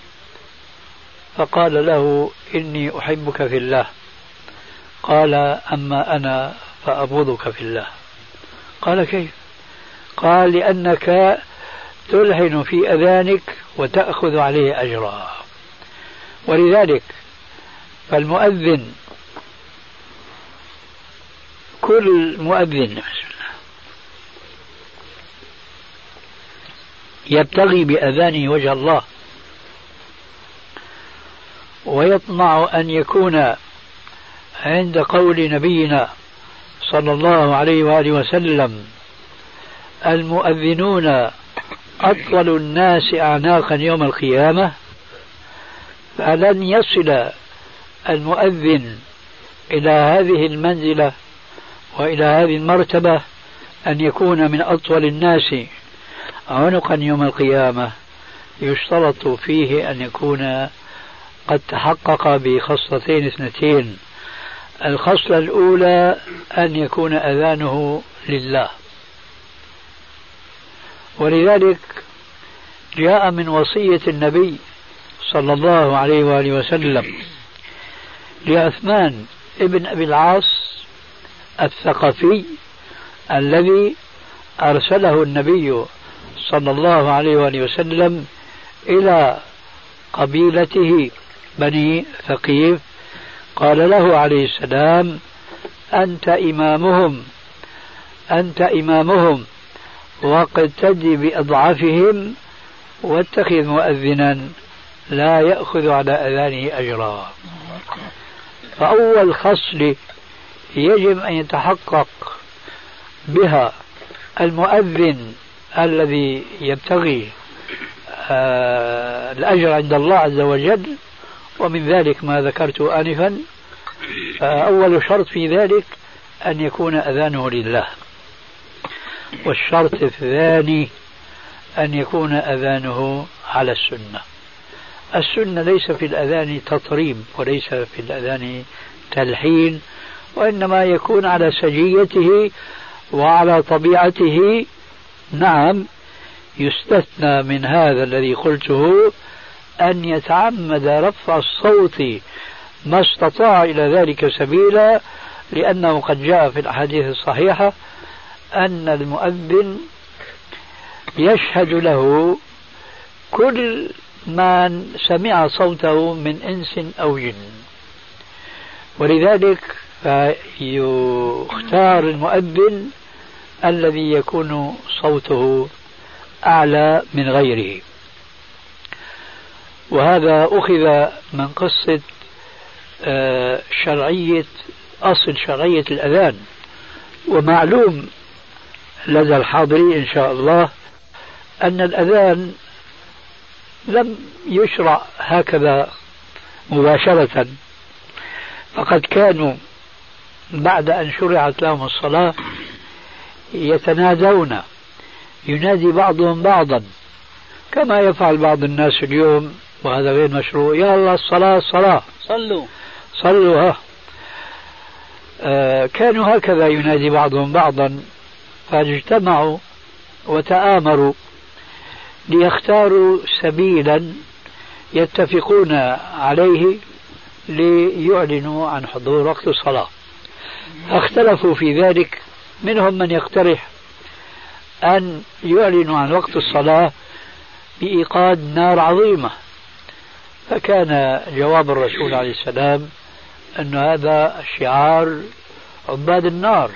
C: فقال له إني أحبك في الله، قال أما أنا فأبغضك في الله. قال كيف؟ قال لأنك تلحن في أذانك وتأخذ عليه أجرا. ولذلك فالمؤذن كل مؤذن يبتغي بأذانه وجه الله ويطمع أن يكون عند قول نبينا صلى الله عليه وآله وسلم المؤذنون أطول الناس أعناقا يوم القيامة، فلن يصل المؤذن إلى هذه المنزلة وإلى هذه المرتبة أن يكون من أطول الناس عنقا يوم القيامة. يشترط فيه أن يكون قد تحقق بخصلتين اثنتين. الخصلة الأولى أن يكون أذانه لله، ولذلك جاء من وصية النبي صلى الله عليه وآله وسلم لعثمان ابن أبي العاص الثقفي الذي أرسله النبي صلى الله عليه وآله وسلم إلى قبيلته بني ثقيف، قال له عليه السلام أنت إمامهم واقتدي بأضعافهم واتخذ مؤذنا لا يأخذ على أذانه أجرا. فأول خصل يجب أن يتحقق بها المؤذن الذي يبتغي الأجر عند الله عز وجل، ومن ذلك ما ذكرت آنفا. أول شرط في ذلك أن يكون أذانه لله، والشرط الثاني أن يكون أذانه على السنة. السنة ليس في الأذان تطريب وليس في الأذان تلحين، وإنما يكون على سجيته وعلى طبيعته. نعم، يستثنى من هذا الذي قلته أن يتعمد رفع الصوت ما استطاع إلى ذلك سبيلا، لأنه قد جاء في الأحاديث الصحيحة أن المؤذن يشهد له كل من سمع صوته من إنس أو جن. ولذلك فيختار المؤذن الذي يكون صوته أعلى من غيره. وهذا أخذ من قصة أصل شرعية الأذان. ومعلوم لدى الحاضرين إن شاء الله أن الأذان لم يشرع هكذا مباشرة، فقد كانوا بعد أن شرعت لهم الصلاة يتنادون، ينادي بعضهم بعضا كما يفعل بعض الناس اليوم، وهذا غير مشروع. يا الله الصلاة الصلاة، صلوا كانوا هكذا ينادي بعضهم بعضا، فاجتمعوا وتآمروا ليختاروا سبيلا يتفقون عليه ليعلنوا عن حضور وقت الصلاة. اختلفوا في ذلك، منهم من يقترح أن يعلنوا عن وقت الصلاة بإيقاد نار عظيمة، فكان جواب الرسول عليه السلام أن هذا شعار عباد النار.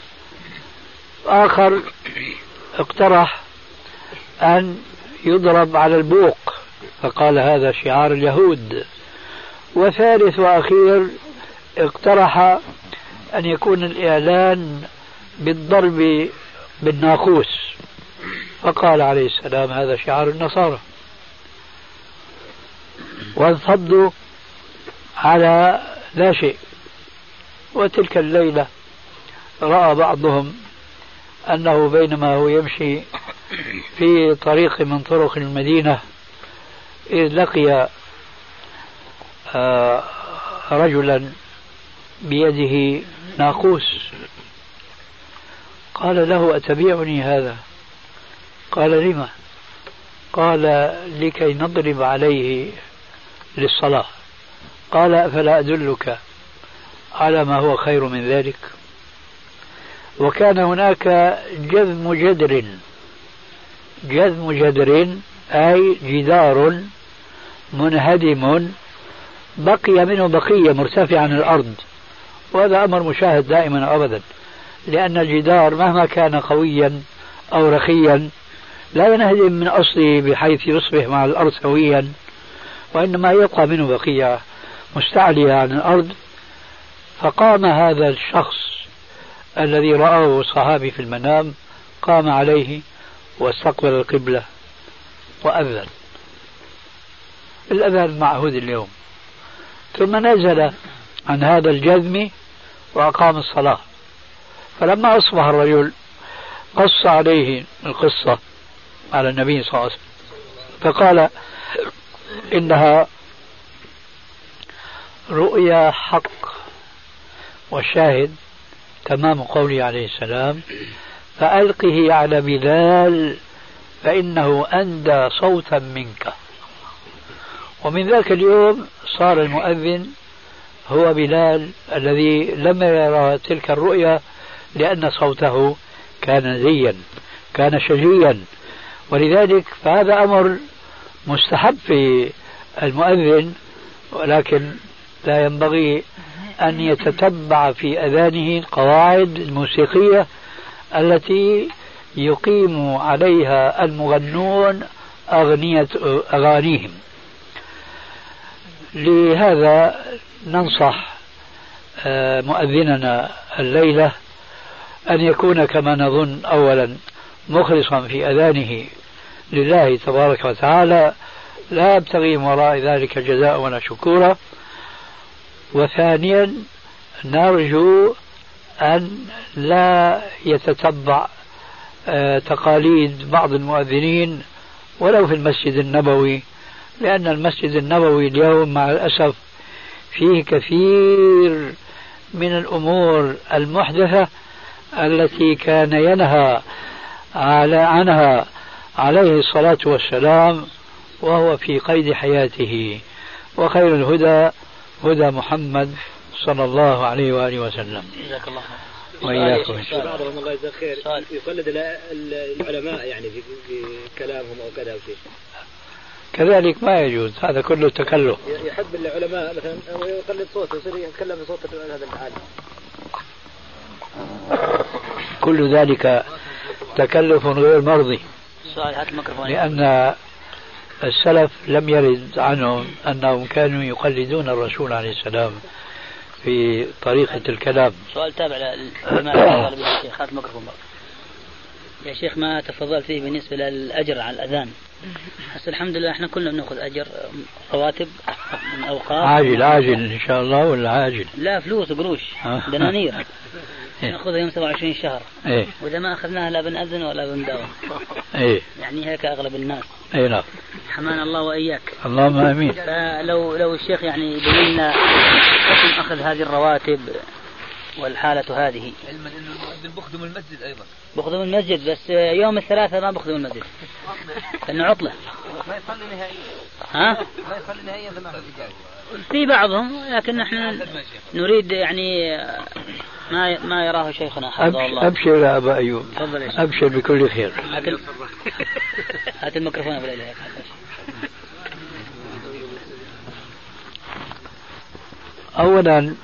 C: آخر اقترح أن يضرب على البوق، فقال هذا شعار اليهود. وثالث وأخير اقترح أن يكون الإعلان بالضرب بالناقوس، فقال عليه السلام هذا شعار النصارى. وانفضوا على لا شيء. وتلك الليلة رأى بعضهم أنه بينما هو يمشي في طريق من طرق المدينة إذ لقي رجلا بيده ناقوس، قال له أتبيعني هذا؟ قال لما؟ قال لكي نضرب عليه للصلاة. قال أفلا أدلك على ما هو خير من ذلك؟ وكان هناك جذم جدر أي جدار منهدم بقي منه بقية مرتفعة عن الأرض، وهذا أمر مشاهد دائما أبدا، لأن الجدار مهما كان قويا أو رخيا لا ينهدم من أصله بحيث يصبح مع الأرض سويا، وإنما يبقى منه بقية مستعلية عن الأرض. فقام هذا الشخص الذي رآه الصحابي في المنام، قام عليه واستقبل القبلة وأذن. الأذان معهود اليوم. ثم نزل عن هذا الجذم وأقام الصلاة. فلما أصبح الرجل قص عليه القصة على النبي صلى الله عليه وسلم، فقال إنها رؤيا حق، والشاهد تمام قوله عليه السلام فألقه على بلال فإنه أندى صوتا منك. ومن ذاك اليوم صار المؤذن هو بلال الذي لم يرى تلك الرؤيا، لأن صوته كان زيا، كان شجيا. ولذلك فهذا أمر مستحب في المؤذن، ولكن لا ينبغي أن يتتبع في أذانه القواعد الموسيقية التي يقيم عليها المغنون أغانيهم. لهذا ننصح مؤذننا الليلة أن يكون كما نظن أولا مخلصا في أذانه لله تبارك وتعالى، لا يبتغي وراء ذلك جزاء ولا شكورا. وثانيا نرجو أن لا يتتبع تقاليد بعض المؤذنين ولو في المسجد النبوي، لأن المسجد النبوي اليوم مع الأسف فيه كثير من الأمور المحدثة التي كان ينهى عنها عليه الصلاة والسلام وهو في قيد حياته. وخير الهدى هدى محمد صلى الله عليه وآله وسلم.
B: جزاك الله خير.
C: وإياكم.
H: بعضهم الله يجزاه خير يقلد العلماء يعني في كلامهم أو كذا أو شيء،
C: كذلك ما يجوز، هذا كله تكلف.
H: يحب العلماء مثلا ويقلد صوته، يصير يتكلم بصوت هذا العالم.
C: كل ذلك تكلف غير مرضي، لأن السلف لم يرد عنهم أنهم كانوا يقلدون الرسول عليه السلام في طريقة الكلام.
G: سؤال تابع لما تفضل به الشيخ، هات الميكروفون يا شيخ. ما تفضل فيه بالنسبة للأجر على الأذان. بس الحمد لله احنا كلنا بناخذ أجر رواتب من أوقات
C: عاجل إن شاء الله ولا عاجل؟
G: لا، فلوس قروش دنانير ناخذها يوم 27 شهر. وإذا ما أخذناها لا بنأذن ولا بنداوم. يعني هيك أغلب الناس.
C: نعم.
G: حمان الله وإياك.
C: اللهم آمين.
G: فلو الشيخ يعني يبين لنا حكم أخذ هذه الرواتب والحالة هذه.
H: علما أنه المؤذن بخدم المسجد أيضا.
G: بخدم المسجد، بس يوم الثلاثاء ما بخدم المسجد لأنه عطلة.
H: ما يصلي نهائيا.
G: ما
H: يصلي نهائيا زمان
G: في بعضهم، لكن نحن نريد يعني ما يراه شيخنا حفظه الله.
C: أبشر يا أبا أيوب، أبشر بكل خير.
G: هات الميكروفون بالله.
C: أولا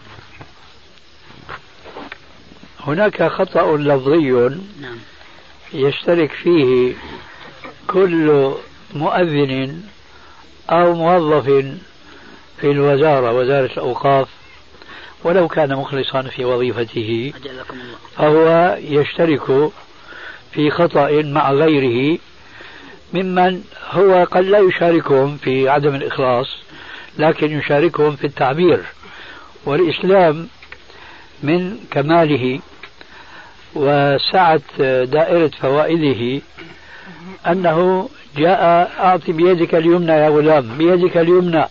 C: هناك خطأ لفظي يشترك فيه كل مؤذن أو موظف في الوزارة، وزارة الأوقاف، ولو كان مخلصا في وظيفته، فهو يشترك في خطأ مع غيره ممن هو قد لا يشاركهم في عدم الإخلاص، لكن يشاركهم في التعبير. والإسلام من كماله وسعة دائرة فوائده أنه جاء أعطي بيدك اليمنى يا غلام، بيدك اليمنى.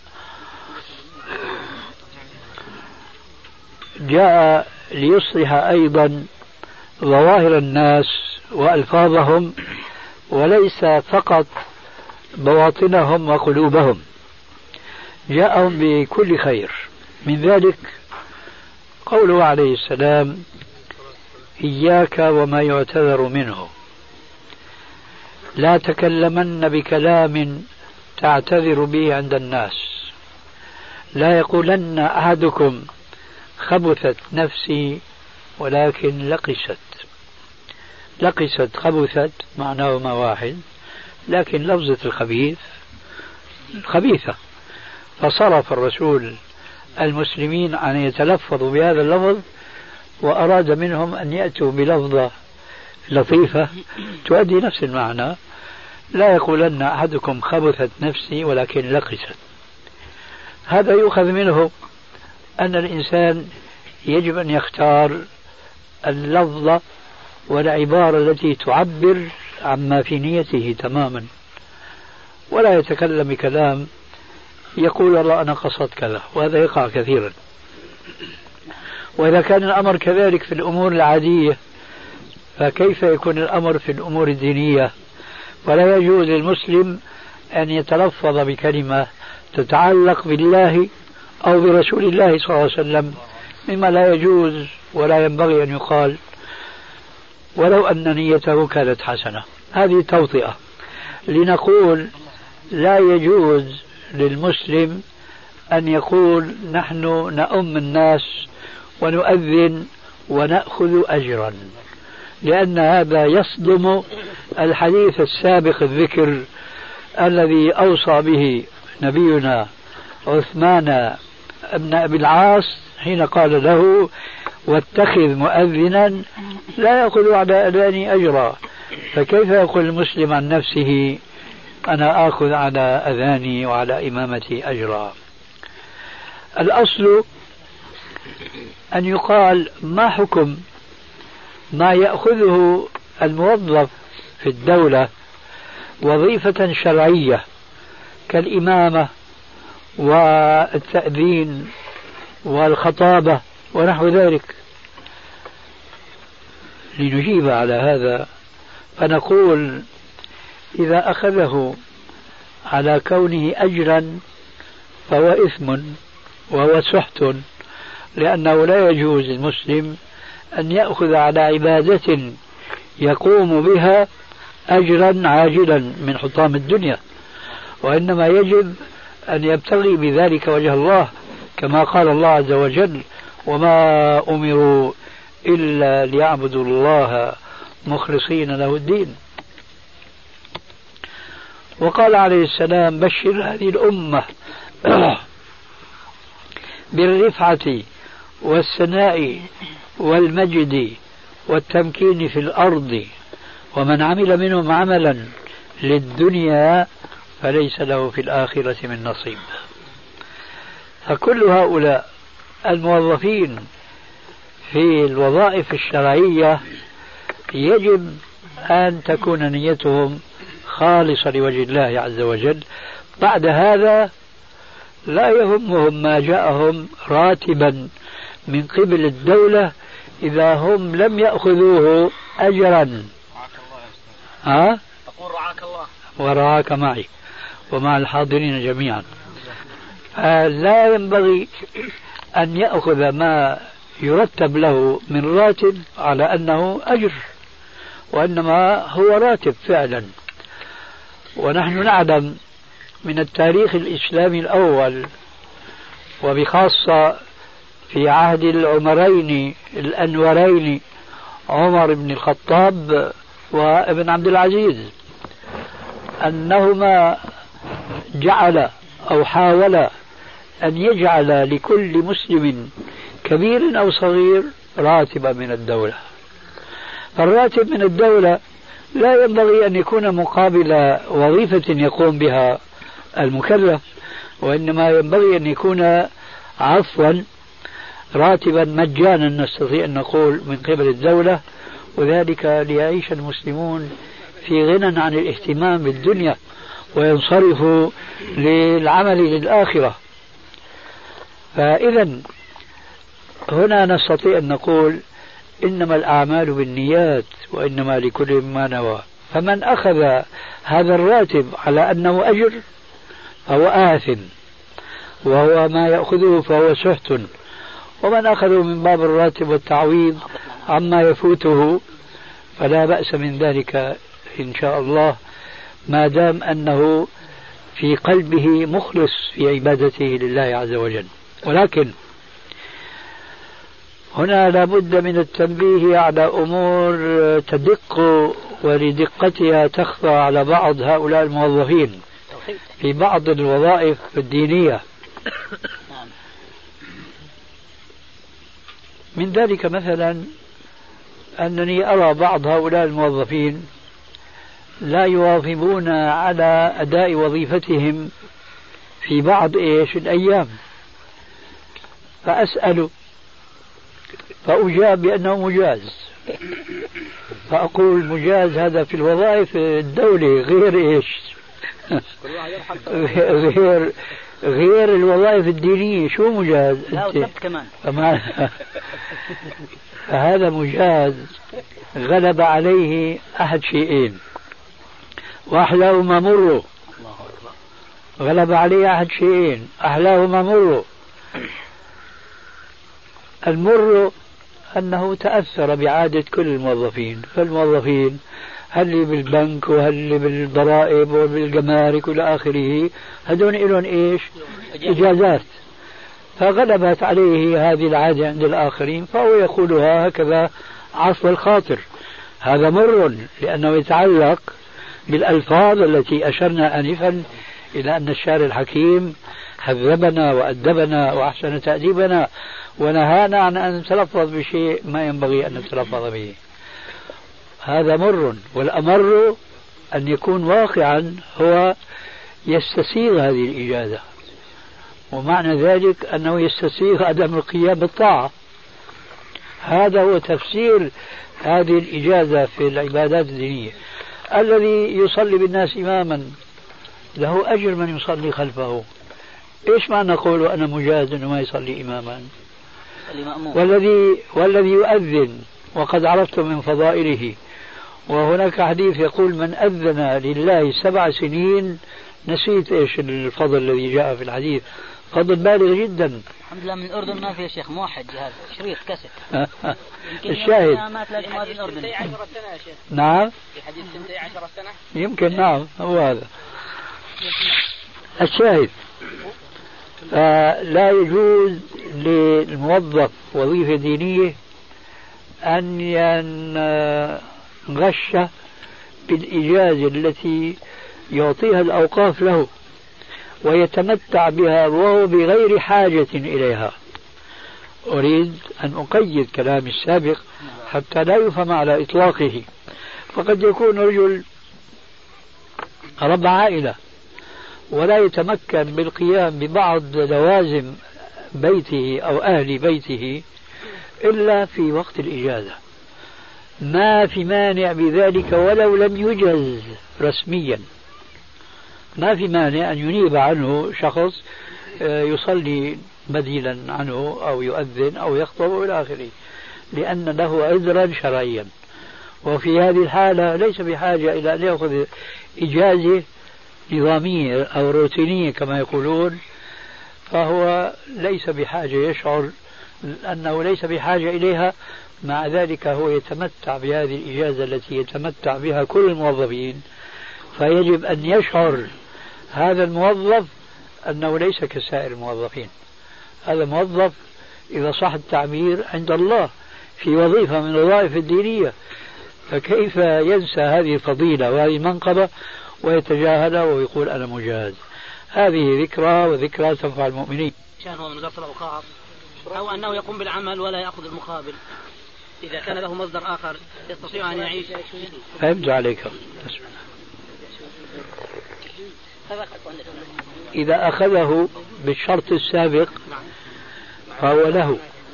C: جاء ليصلح أيضا ظواهر الناس وألفاظهم، وليس فقط بواطنهم وقلوبهم. جاءهم بكل خير. من ذلك قوله عليه السلام: إياك وما يعتذر منه، لا تكلمن بكلام تعتذر به عند الناس، لا يقولن أحدكم خبثت نفسي ولكن لقست خبثت معناهما واحد، لكن لفظة الخبيث خبيثة، فصرف الرسول المسلمين أن يتلفظوا بهذا اللفظ، وأراد منهم أن يأتوا بلفظة لطيفة تؤدي نفس المعنى: لا يقولن أحدكم خبثت نفسي ولكن لقست. هذا يؤخذ منه أن الإنسان يجب أن يختار اللفظة والعبارة التي تعبر عما في نيته تماما، ولا يتكلم بكلام يقول الله أنا قصدت كذا، وهذا يقع كثيرا. وإذا كان الأمر كذلك في الأمور العادية، فكيف يكون الأمر في الأمور الدينية؟ ولا يجوز للمسلم أن يتلفظ بكلمة تتعلق بالله أو برسول الله صلى الله عليه وسلم مما لا يجوز ولا ينبغي أن يقال، ولو أن نيته كانت حسنة. هذه توطئة لنقول لا يجوز للمسلم أن يقول نحن نؤم الناس ونؤذن ونأخذ أجرا، لأن هذا يصدم الحديث السابق الذكر الذي أوصى به نبينا عثمان ابن أبي العاص حين قال له: واتخذ مؤذنا لا يأخذ على أذاني أجرا. فكيف يقول المسلم عن نفسه أنا آخذ على أذاني وعلى إمامتي أجرا؟ الأصل أن يقال ما حكم ما يأخذه الموظف في الدولة وظيفة شرعية كالإمامة والتأذين والخطابة ونحو ذلك. لنجيب على هذا فنقول: إذا أخذه على كونه أجرا فهو إثم وهو سحت، لأنه لا يجوز للمسلم أن يأخذ على عبادة يقوم بها أجرا عاجلا من حطام الدنيا، وإنما يجب أن يبتغي بذلك وجه الله، كما قال الله عز وجل: وما أمروا إلا ليعبدوا الله مخلصين له الدين. وقال عليه السلام بشر هذه الأمة بالرفعة والثناء والمجد والتمكين في الأرض، ومن عمل منهم عملا للدنيا فليس له في الآخرة من نصيب. فكل هؤلاء الموظفين في الوظائف الشرعية يجب أن تكون نيتهم خالصة لوجه الله عز وجل. بعد هذا لا يهمهم ما جاءهم راتبا من قبل الدولة إذا هم لم يأخذوه أجرا.
B: أقول رعاك الله
C: ورعاك معي ومع الحاضرين جميعا. لا ينبغي أن يأخذ ما يرتب له من راتب على أنه أجر، وإنما هو راتب فعلا. ونحن نعلم من التاريخ الإسلامي الأول، وبخاصة في عهد العمرين الأنورين عمر بن الخطاب وابن عبد العزيز، أنهما جعل أو حاول أن يجعل لكل مسلم كبير أو صغير راتبا من الدولة. فالراتب من الدولة لا ينبغي أن يكون مقابل وظيفة يقوم بها المكلف، وإنما ينبغي أن يكون عفوا راتبا مجانا نستطيع أن نقول من قبل الدولة، وذلك ليعيش المسلمون في غنى عن الاهتمام بالدنيا وينصرفوا للعمل للآخرة. فإذا هنا نستطيع أن نقول إنما الأعمال بالنيات وإنما لكل ما نوى. فمن أخذ هذا الراتب على أنه أجر فهو آثم، وهو ما يأخذه فهو سحت، ومن أخذه من باب الراتب والتعويض عما يفوته فلا بأس من ذلك إن شاء الله، ما دام أنه في قلبه مخلص في عبادته لله عز وجل. ولكن هنا لابد من التنبيه على أمور تدق ولدقتها تخفى على بعض هؤلاء الموظفين في بعض الوظائف الدينية. من ذلك مثلا أنني أرى بعض هؤلاء الموظفين لا يواظبون على أداء وظيفتهم في بعض الأيام، فأسأل فأجاب بأنه مجاز، فأقول مجاز هذا في الوظائف الدولة غير غير الوظائف الدينية. شو مجاز؟
G: لا كمان
C: فهذا مجاز غلب عليه أحد شيئين، وأحلاهما مر. غلب عليه أحد شيئين أحلاهما مر. المر أنه تأثر بعادة كل الموظفين، فالموظفين هل بالبنك وهل بالضرائب وبالجمارك إلى آخره هذون إلهم إجازات، فغلبت عليه هذه العادة عند الآخرين فهو يقولها هكذا عفو الخاطر. هذا مر لأنه يتعلق بالألفاظ التي أشرنا آنفا إلى أن الشارع الحكيم هذبنا وأدبنا وأحسن تأديبنا ونهانا عن أن نتلفظ بشيء ما ينبغي أن نتلفظ به. هذا مر. والأمر أن يكون واقعا هو يستسيغ هذه الإجازة، ومعنى ذلك أنه يستسيغ عدم القيام بالطاعة. هذا هو تفسير هذه الإجازة في العبادات الدينية. الذي يصلي بالناس إماما له أجر من يصلي خلفه. إيش معنى نقول أنا مجاز أنه ما يصلي إماما؟ والذي يؤذن وقد عرفتم من فضائله، وهناك حديث يقول من أذن لله 7 سنين، نسيت إيش الفضل الذي جاء في الحديث، فضل بالغ جدا.
G: الحمد لله من الأردن ما في شيخ موحد جهاز شريط كاسيت.
C: الشاهد نعم
B: في حديث 12 سنة
C: يمكن نعم هو هذا الشاهد. لا يجوز للموظف وظيفة دينية أن ينغش بالإجازة التي يعطيها الأوقاف له ويتمتع بها وهو بغير حاجة إليها. أريد أن أقيد كلامي السابق حتى لا يفهم على إطلاقه. فقد يكون رجل رب عائلة ولا يتمكن بالقيام ببعض لوازم بيته أو أهل بيته إلا في وقت الإجازة، ما في مانع بذلك ولو لم يجز رسميا. ما في مانع أن ينيب عنه شخص يصلي بديلا عنه أو يؤذن أو يخطب إلى آخره، لأن له عذرا شرعيا. وفي هذه الحالة ليس بحاجة إلى أن يأخذ إجازة نظامية أو روتينية كما يقولون، فهو ليس بحاجة، يشعر أنه ليس بحاجة إليها. مع ذلك هو يتمتع بهذه الإجازة التي يتمتع بها كل الموظفين، فيجب أن يشعر هذا الموظف أنه ليس كسائر الموظفين. هذا موظف إذا صح التعبير عند الله في وظيفة من الوظائف الدينية، فكيف ينسى هذه الفضيلة وهذه المنقبة ويتجاهلها ويقول أنا مجاهد؟ هذه ذكرى، وذكرى تنفع المؤمنين.
A: كان هو من وزارة الأوقاف أو أنه يقوم بالعمل ولا يأخذ المقابل، إذا كان له مصدر آخر يستطيع أن يعيش.
C: فهمت عليك. إذا أخذه بالشرط السابق فهو له،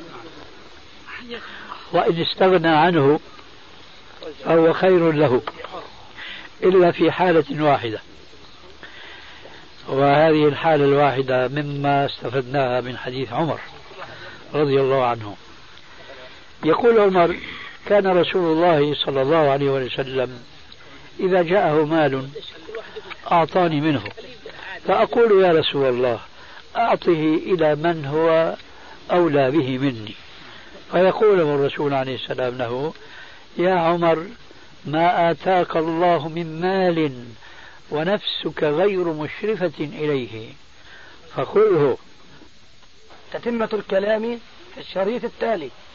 C: وإن استغنى عنه فهو خير له، إلا في حالة واحدة، وهذه الحالة الواحدة مما استفدناها من حديث عمر رضي الله عنه. يقول عمر: كان رسول الله صلى الله عليه وسلم إذا جاءه مال أعطاني منه، فأقول يا رسول الله أعطه إلى من هو أولى به مني، فيقول الرسول عليه السلام له: يا عمر ما آتاك الله من مال ونفسك غير مشرفة إليه فخذه.
A: تتمة الكلام في الشريط التالي.